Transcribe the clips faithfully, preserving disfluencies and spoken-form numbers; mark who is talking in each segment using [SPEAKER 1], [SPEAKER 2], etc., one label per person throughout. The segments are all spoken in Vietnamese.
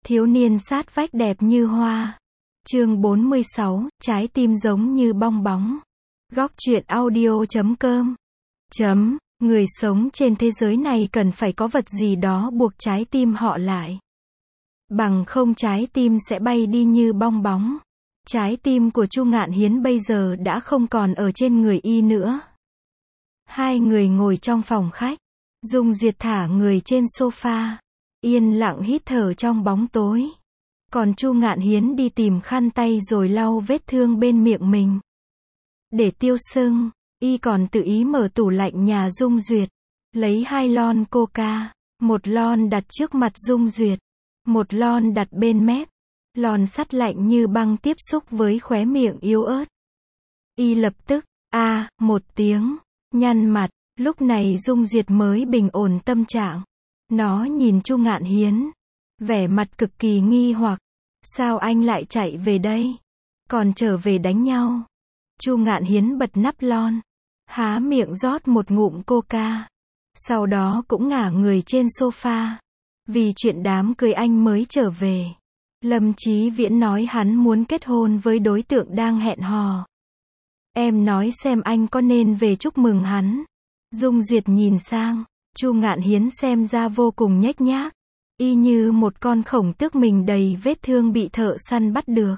[SPEAKER 1] Thiếu niên sát vách đẹp như hoa. Chương bốn mươi sáu, trái tim giống như bong bóng. Góc truyện audio chấm com. Chấm, người sống trên thế giới này cần phải có vật gì đó buộc trái tim họ lại. Bằng không trái tim sẽ bay đi như bong bóng. Trái tim của Chu Ngạn Hiến bây giờ đã không còn ở trên người y nữa. Hai người ngồi trong phòng khách. Dung Duyệt thả người trên sofa. Yên lặng hít thở trong bóng tối. Còn Chu Ngạn Hiến đi tìm khăn tay rồi lau vết thương bên miệng mình. Để tiêu sưng, y còn tự ý mở tủ lạnh nhà Dung Duyệt. Lấy hai lon coca. Một lon đặt trước mặt Dung Duyệt. Một lon đặt bên mép. Lon sắt lạnh như băng tiếp xúc với khóe miệng yếu ớt. Y lập tức, a, à, một tiếng, nhăn mặt. Lúc này Dung Duyệt mới bình ổn tâm trạng. Nó nhìn Chu Ngạn Hiến. Vẻ mặt cực kỳ nghi hoặc. Sao anh lại chạy về đây? Còn trở về đánh nhau? Chu Ngạn Hiến bật nắp lon. Há miệng rót một ngụm coca. Sau đó cũng ngả người trên sofa. Vì chuyện đám cưới anh mới trở về. Lâm Chí Viễn nói hắn muốn kết hôn với đối tượng đang hẹn hò. Em nói xem anh có nên về chúc mừng hắn. Dung Duyệt nhìn sang. Chu Ngạn Hiến xem ra vô cùng nhếch nhác. Y như một con khổng tước mình đầy vết thương bị thợ săn bắt được.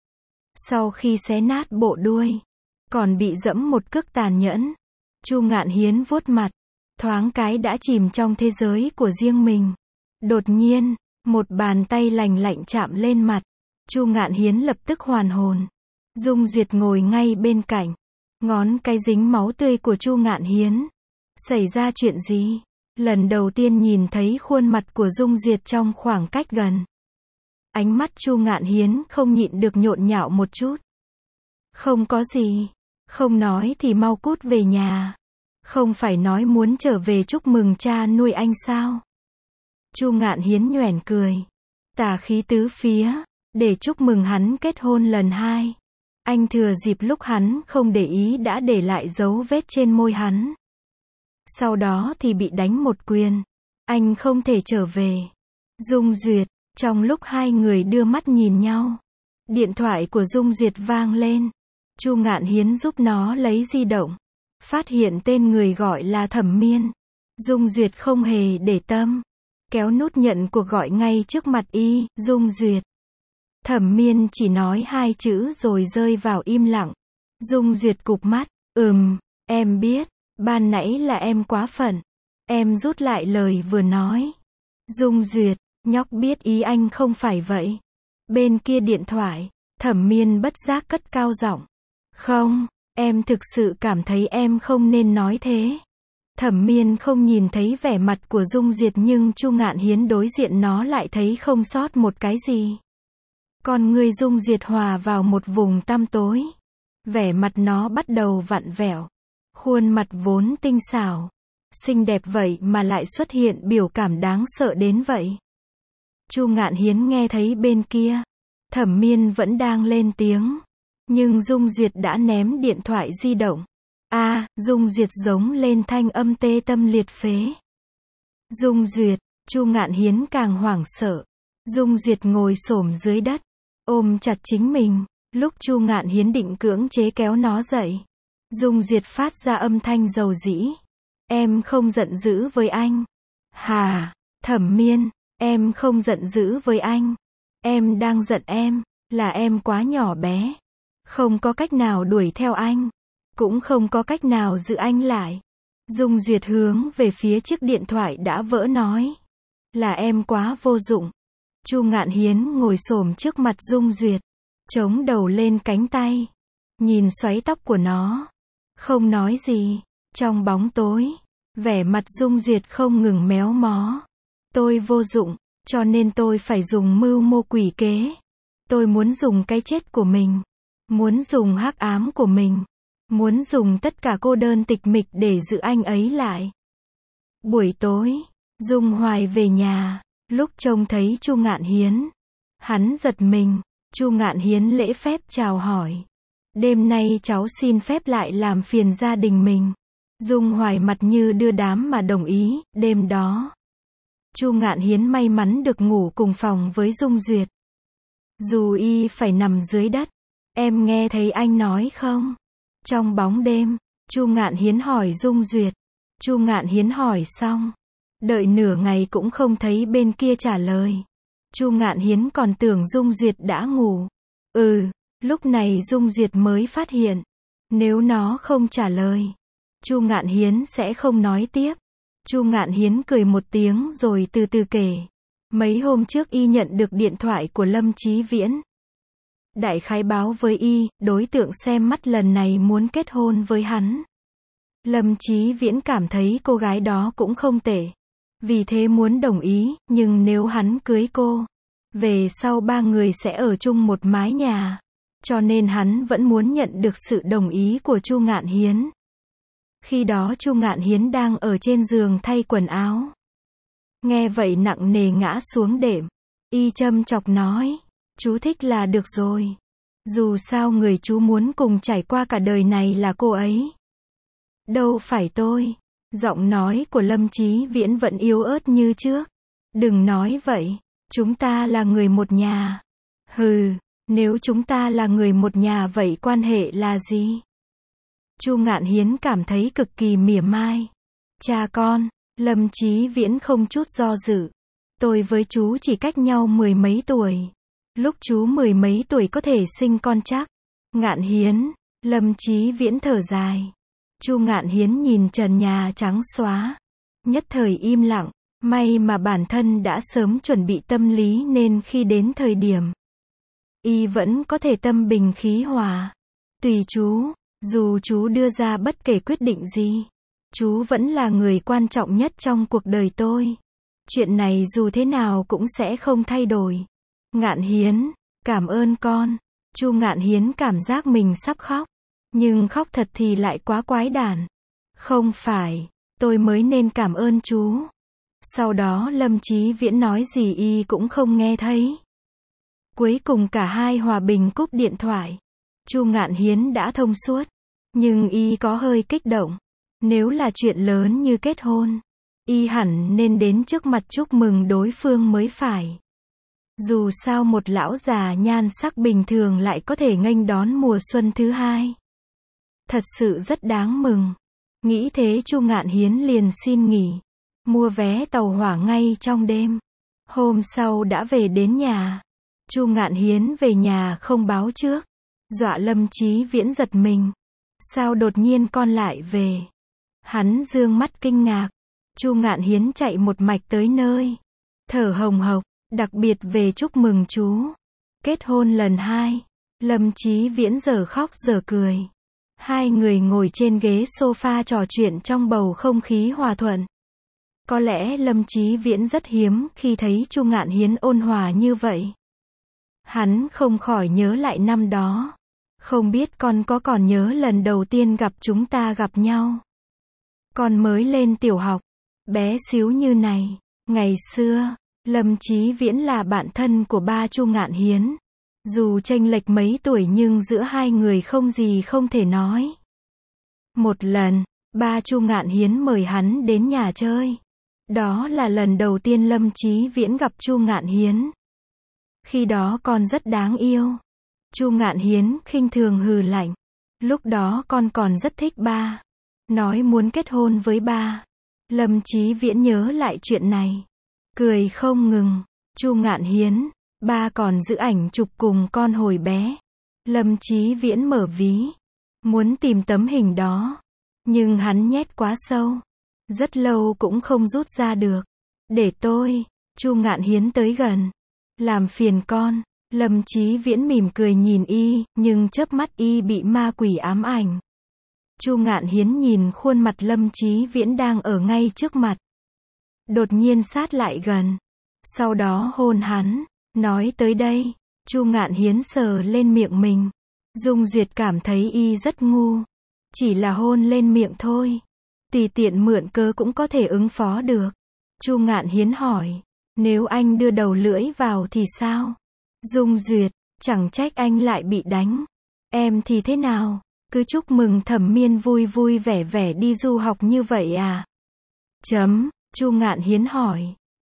[SPEAKER 1] Sau khi xé nát bộ đuôi. Còn bị dẫm một cước tàn nhẫn. Chu Ngạn Hiến vuốt mặt. Thoáng cái đã chìm trong thế giới của riêng mình. Đột nhiên, một bàn tay lành lạnh chạm lên mặt. Chu Ngạn Hiến lập tức hoàn hồn. Dung Duyệt ngồi ngay bên cạnh. Ngón cái dính máu tươi của Chu Ngạn Hiến. Xảy ra chuyện gì? Lần đầu tiên nhìn thấy khuôn mặt của Dung Duyệt trong khoảng cách gần. Ánh mắt Chu Ngạn Hiến không nhịn được nhộn nhạo một chút. Không có gì. Không nói thì mau cút về nhà. Không phải nói muốn trở về chúc mừng cha nuôi anh sao? Chu Ngạn Hiến nhoẻn cười. Tà khí tứ phía. Để chúc mừng hắn kết hôn lần hai. Anh thừa dịp lúc hắn không để ý đã để lại dấu vết trên môi hắn. Sau đó thì bị đánh một quyền. Anh không thể trở về. Dung Duyệt, trong lúc hai người đưa mắt nhìn nhau. Điện thoại của Dung Duyệt vang lên. Chu Ngạn Hiến giúp nó lấy di động. Phát hiện tên người gọi là Thẩm Miên. Dung Duyệt không hề để tâm. Kéo nút nhận cuộc gọi ngay trước mặt y, Dung Duyệt. Thẩm Miên chỉ nói hai chữ rồi rơi vào im lặng. Dung Duyệt cụp mắt. Ừm, em biết. Ban nãy là em quá phận. Em rút lại lời vừa nói. Dung Duyệt, nhóc biết ý anh không phải vậy. Bên kia điện thoại, Thẩm Miên bất giác cất cao giọng. Không, em thực sự cảm thấy em không nên nói thế. Thẩm Miên không nhìn thấy vẻ mặt của Dung Duyệt nhưng Chu Ngạn Hiến đối diện nó lại thấy không sót một cái gì. Con người Dung Duyệt hòa vào một vùng tăm tối. Vẻ mặt nó bắt đầu vặn vẹo. Khuôn mặt vốn tinh xảo, xinh đẹp vậy mà lại xuất hiện biểu cảm đáng sợ đến vậy. Chu Ngạn Hiến nghe thấy bên kia, Thẩm Miên vẫn đang lên tiếng, nhưng Dung Duyệt đã ném điện thoại di động. A, à, Dung Duyệt giống lên thanh âm tê tâm liệt phế. Dung Duyệt, Chu Ngạn Hiến càng hoảng sợ. Dung Duyệt ngồi xổm dưới đất, ôm chặt chính mình. Lúc Chu Ngạn Hiến định cưỡng chế kéo nó dậy, Dung Duyệt phát ra âm thanh dầu dĩ. Em không giận dữ với anh. Hà, Thẩm Miên, em không giận dữ với anh. Em đang giận em, là em quá nhỏ bé. Không có cách nào đuổi theo anh. Cũng không có cách nào giữ anh lại. Dung Duyệt hướng về phía chiếc điện thoại đã vỡ nói. Là em quá vô dụng. Chu Ngạn Hiến ngồi xổm trước mặt Dung Duyệt. Chống đầu lên cánh tay. Nhìn xoáy tóc của nó. Không nói gì. Trong bóng tối, vẻ mặt Dung Duyệt không ngừng méo mó. Tôi vô dụng, cho nên tôi phải dùng mưu mô quỷ kế. Tôi muốn dùng cái chết của mình. Muốn dùng hắc ám của mình. Muốn dùng tất cả cô đơn tịch mịch để giữ anh ấy lại. Buổi tối, Dung Hoài về nhà. Lúc trông thấy Chu Ngạn Hiến, hắn giật mình. Chu Ngạn Hiến lễ phép chào hỏi. Đêm nay cháu xin phép lại làm phiền gia đình mình. Dung Hoài mặt như đưa đám mà đồng ý. Đêm đó, Chu Ngạn Hiến may mắn được ngủ cùng phòng với Dung Duyệt. Dù y phải nằm dưới đất. Em nghe thấy anh nói không? Trong bóng đêm, Chu Ngạn Hiến hỏi Dung Duyệt. Chu Ngạn Hiến hỏi xong, đợi nửa ngày cũng không thấy bên kia trả lời. Chu Ngạn Hiến còn tưởng Dung Duyệt đã ngủ. Ừ, lúc này Dung Duyệt mới phát hiện, nếu nó không trả lời, Chu Ngạn Hiến sẽ không nói tiếp. Chu Ngạn Hiến cười một tiếng rồi từ từ kể. Mấy hôm trước y nhận được điện thoại của Lâm Chí Viễn. Đại khái báo với y, đối tượng xem mắt lần này muốn kết hôn với hắn. Lâm Chí Viễn cảm thấy cô gái đó cũng không tệ. Vì thế muốn đồng ý, nhưng nếu hắn cưới cô, về sau ba người sẽ ở chung một mái nhà. Cho nên hắn vẫn muốn nhận được sự đồng ý của Chu Ngạn Hiến. Khi đó Chu Ngạn Hiến đang ở trên giường thay quần áo. Nghe vậy nặng nề ngã xuống đệm. Y châm chọc nói, chú thích là được rồi. Dù sao người chú muốn cùng trải qua cả đời này là cô ấy. Đâu phải tôi. Giọng nói của Lâm Chí Viễn vẫn yếu ớt như trước. Đừng nói vậy. Chúng ta là người một nhà. Hừ, nếu chúng ta là người một nhà vậy quan hệ là gì? Chu Ngạn Hiến cảm thấy cực kỳ mỉa mai. Cha con, Lâm Chí Viễn không chút do dự. Tôi với chú chỉ cách nhau mười mấy tuổi. Lúc chú mười mấy tuổi có thể sinh con chắc. Ngạn Hiến, Lâm Chí Viễn thở dài. Chu Ngạn Hiến nhìn trần nhà trắng xóa. Nhất thời im lặng. May mà bản thân đã sớm chuẩn bị tâm lý nên khi đến thời điểm, y vẫn có thể tâm bình khí hòa. Tùy chú, dù chú đưa ra bất kể quyết định gì, chú vẫn là người quan trọng nhất trong cuộc đời tôi. Chuyện này dù thế nào cũng sẽ không thay đổi. Ngạn Hiến, cảm ơn con. Chu Ngạn Hiến cảm giác mình sắp khóc. Nhưng khóc thật thì lại quá quái đản. Không phải, tôi mới nên cảm ơn chú. Sau đó Lâm Chí Viễn nói gì y cũng không nghe thấy. Cuối cùng cả hai hòa bình cúp điện thoại. Chu Ngạn Hiến đã thông suốt. Nhưng y có hơi kích động. Nếu là chuyện lớn như kết hôn, y hẳn nên đến trước mặt chúc mừng đối phương mới phải. Dù sao một lão già nhan sắc bình thường lại có thể nghênh đón mùa xuân thứ hai. Thật sự rất đáng mừng. Nghĩ thế Chu Ngạn Hiến liền xin nghỉ. Mua vé tàu hỏa ngay trong đêm. Hôm sau đã về đến nhà. Chu Ngạn Hiến về nhà không báo trước. Dọa Lâm Chí Viễn giật mình. Sao đột nhiên con lại về? Hắn dương mắt kinh ngạc. Chu Ngạn Hiến chạy một mạch tới nơi. Thở hồng hộc, đặc biệt về chúc mừng chú. Kết hôn lần hai. Lâm Chí Viễn giờ khóc giờ cười. Hai người ngồi trên ghế sofa trò chuyện trong bầu không khí hòa thuận. Có lẽ Lâm Chí Viễn rất hiếm khi thấy Chu Ngạn Hiến ôn hòa như vậy. Hắn không khỏi nhớ lại năm đó. Không biết con có còn nhớ lần đầu tiên gặp chúng ta gặp nhau. Con mới lên tiểu học, bé xíu như này. Ngày xưa, Lâm Chí Viễn là bạn thân của ba Chu Ngạn Hiến. Dù chênh lệch mấy tuổi nhưng giữa hai người không gì không thể nói. Một lần, ba Chu Ngạn Hiến mời hắn đến nhà chơi. Đó là lần đầu tiên Lâm Chí Viễn gặp Chu Ngạn Hiến. Khi đó con rất đáng yêu. Chu Ngạn Hiến khinh thường hừ lạnh. Lúc đó con còn rất thích ba. Nói muốn kết hôn với ba. Lâm Chí Viễn nhớ lại chuyện này. Cười không ngừng. Chu Ngạn Hiến, ba còn giữ ảnh chụp cùng con hồi bé. Lâm Chí Viễn mở ví. Muốn tìm tấm hình đó. Nhưng hắn nhét quá sâu. Rất lâu cũng không rút ra được. Để tôi. Chu Ngạn Hiến tới gần. Làm phiền con. Lâm Chí Viễn mỉm cười nhìn y, nhưng chớp mắt y bị ma quỷ ám ảnh. Chu Ngạn Hiến nhìn khuôn mặt Lâm Chí Viễn đang ở ngay trước mặt. Đột nhiên sát lại gần. Sau đó hôn hắn. Nói tới đây, Chu Ngạn Hiến sờ lên miệng mình. Dung Duyệt cảm thấy y rất ngu. Chỉ là hôn lên miệng thôi. Tùy tiện mượn cớ cũng có thể ứng phó được. Chu Ngạn Hiến hỏi. Nếu anh đưa đầu lưỡi vào thì sao? Dung Duyệt, chẳng trách anh lại bị đánh. Em thì thế nào? Cứ chúc mừng Thẩm Miên vui vui vẻ vẻ đi du học như vậy à? Chấm, Chu Ngạn Hiến hỏi.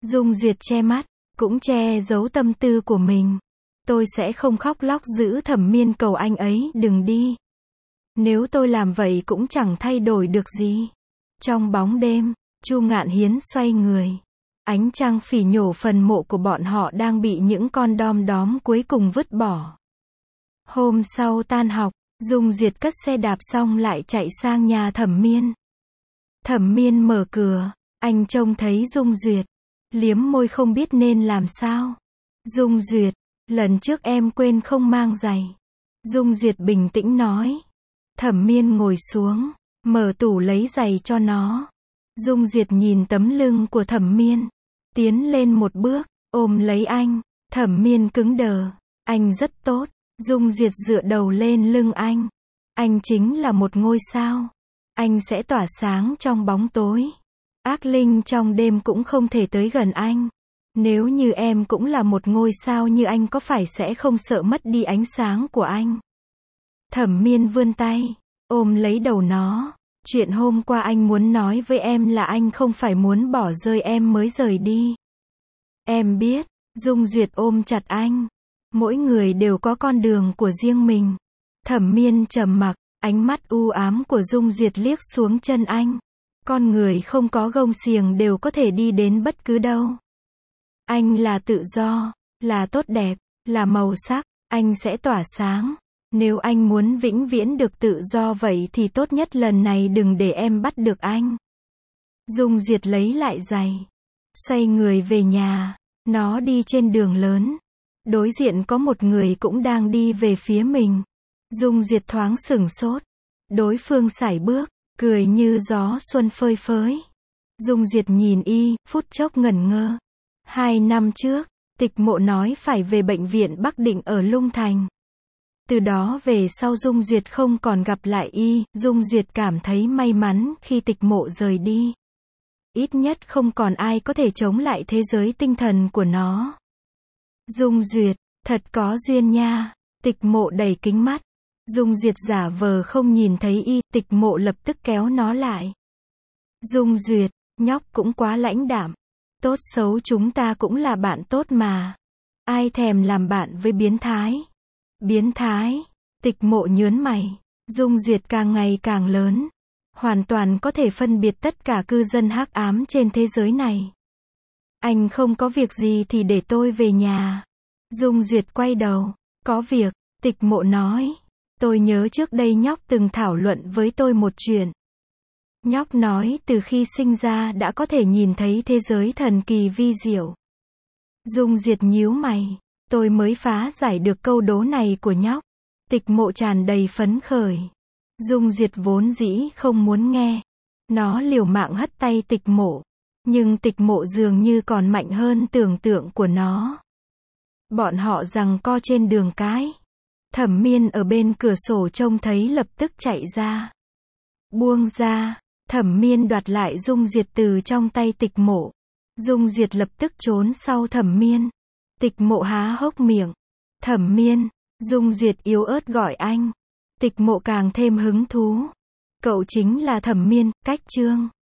[SPEAKER 1] Dung Duyệt che mắt, cũng che giấu tâm tư của mình. Tôi sẽ không khóc lóc giữ Thẩm Miên cầu anh ấy đừng đi. Nếu tôi làm vậy cũng chẳng thay đổi được gì. Trong bóng đêm, Chu Ngạn Hiến xoay người. Ánh trăng phỉ nhổ phần mộ của bọn họ đang bị những con đom đóm cuối cùng vứt bỏ. Hôm sau tan học, Dung Duyệt cất xe đạp xong lại chạy sang nhà Thẩm Miên. Thẩm Miên mở cửa, anh trông thấy Dung Duyệt, liếm môi không biết nên làm sao. Dung Duyệt, lần trước em quên không mang giày. Dung Duyệt bình tĩnh nói. Thẩm Miên ngồi xuống, mở tủ lấy giày cho nó. Dung Duyệt nhìn tấm lưng của Thẩm Miên, tiến lên một bước, ôm lấy anh. Thẩm Miên cứng đờ, anh rất tốt. Dung Duyệt dựa đầu lên lưng anh. Anh chính là một ngôi sao. Anh sẽ tỏa sáng trong bóng tối. Ác linh trong đêm cũng không thể tới gần anh. Nếu như em cũng là một ngôi sao như anh có phải sẽ không sợ mất đi ánh sáng của anh? Thẩm Miên vươn tay, ôm lấy đầu nó. Chuyện hôm qua anh muốn nói với em là anh không phải muốn bỏ rơi em mới rời đi. Em biết. Dung Duyệt ôm chặt anh. Mỗi người đều có con đường của riêng mình. Thẩm Miên trầm mặc, ánh mắt u ám của Dung Duyệt liếc xuống chân anh. Con người không có gông xiềng đều có thể đi đến bất cứ đâu. Anh là tự do, là tốt đẹp, là màu sắc, anh sẽ tỏa sáng. Nếu anh muốn vĩnh viễn được tự do vậy thì tốt nhất lần này đừng để em bắt được anh. Dung Duyệt lấy lại giày, xoay người về nhà. Nó đi trên đường lớn. Đối diện có một người cũng đang đi về phía mình. Dung Duyệt thoáng sửng sốt. Đối phương sải bước, cười như gió xuân phơi phới. Dung Duyệt nhìn y, phút chốc ngẩn ngơ. Hai năm trước, Tịch Mộ nói phải về bệnh viện Bắc Định ở Lung Thành. Từ đó về sau Dung Duyệt không còn gặp lại y. Dung Duyệt cảm thấy may mắn khi Tịch Mộ rời đi. Ít nhất không còn ai có thể chống lại thế giới tinh thần của nó. Dung Duyệt, thật có duyên nha. Tịch Mộ đẩy kính mắt. Dung Duyệt giả vờ không nhìn thấy y. Tịch Mộ lập tức kéo nó lại. Dung Duyệt, nhóc cũng quá lãnh đạm. Tốt xấu chúng ta cũng là bạn tốt mà. Ai thèm làm bạn với biến thái. Biến thái. Tịch Mộ nhớn mày. Dung Duyệt càng ngày càng lớn. Hoàn toàn có thể phân biệt tất cả cư dân hắc ám trên thế giới này. Anh không có việc gì thì để tôi về nhà. Dung Duyệt quay đầu. Có việc. Tịch Mộ nói. Tôi nhớ trước đây nhóc từng thảo luận với tôi một chuyện. Nhóc nói từ khi sinh ra đã có thể nhìn thấy thế giới thần kỳ vi diệu. Dung Duyệt nhíu mày. Tôi mới phá giải được câu đố này của nhóc. Tịch Mộ tràn đầy phấn khởi. Dung Duyệt vốn dĩ không muốn nghe. Nó liều mạng hất tay Tịch Mộ. Nhưng Tịch Mộ dường như còn mạnh hơn tưởng tượng của nó. Bọn họ giằng co trên đường cái. Thẩm Miên ở bên cửa sổ trông thấy lập tức chạy ra. Buông ra. Thẩm Miên đoạt lại Dung Duyệt từ trong tay Tịch Mộ. Dung Duyệt lập tức trốn sau Thẩm Miên. Tịch Mộ há hốc miệng. Thẩm Miên. Dung Duyệt yếu ớt gọi anh. Tịch Mộ càng thêm hứng thú. Cậu chính là Thẩm Miên, cách chương.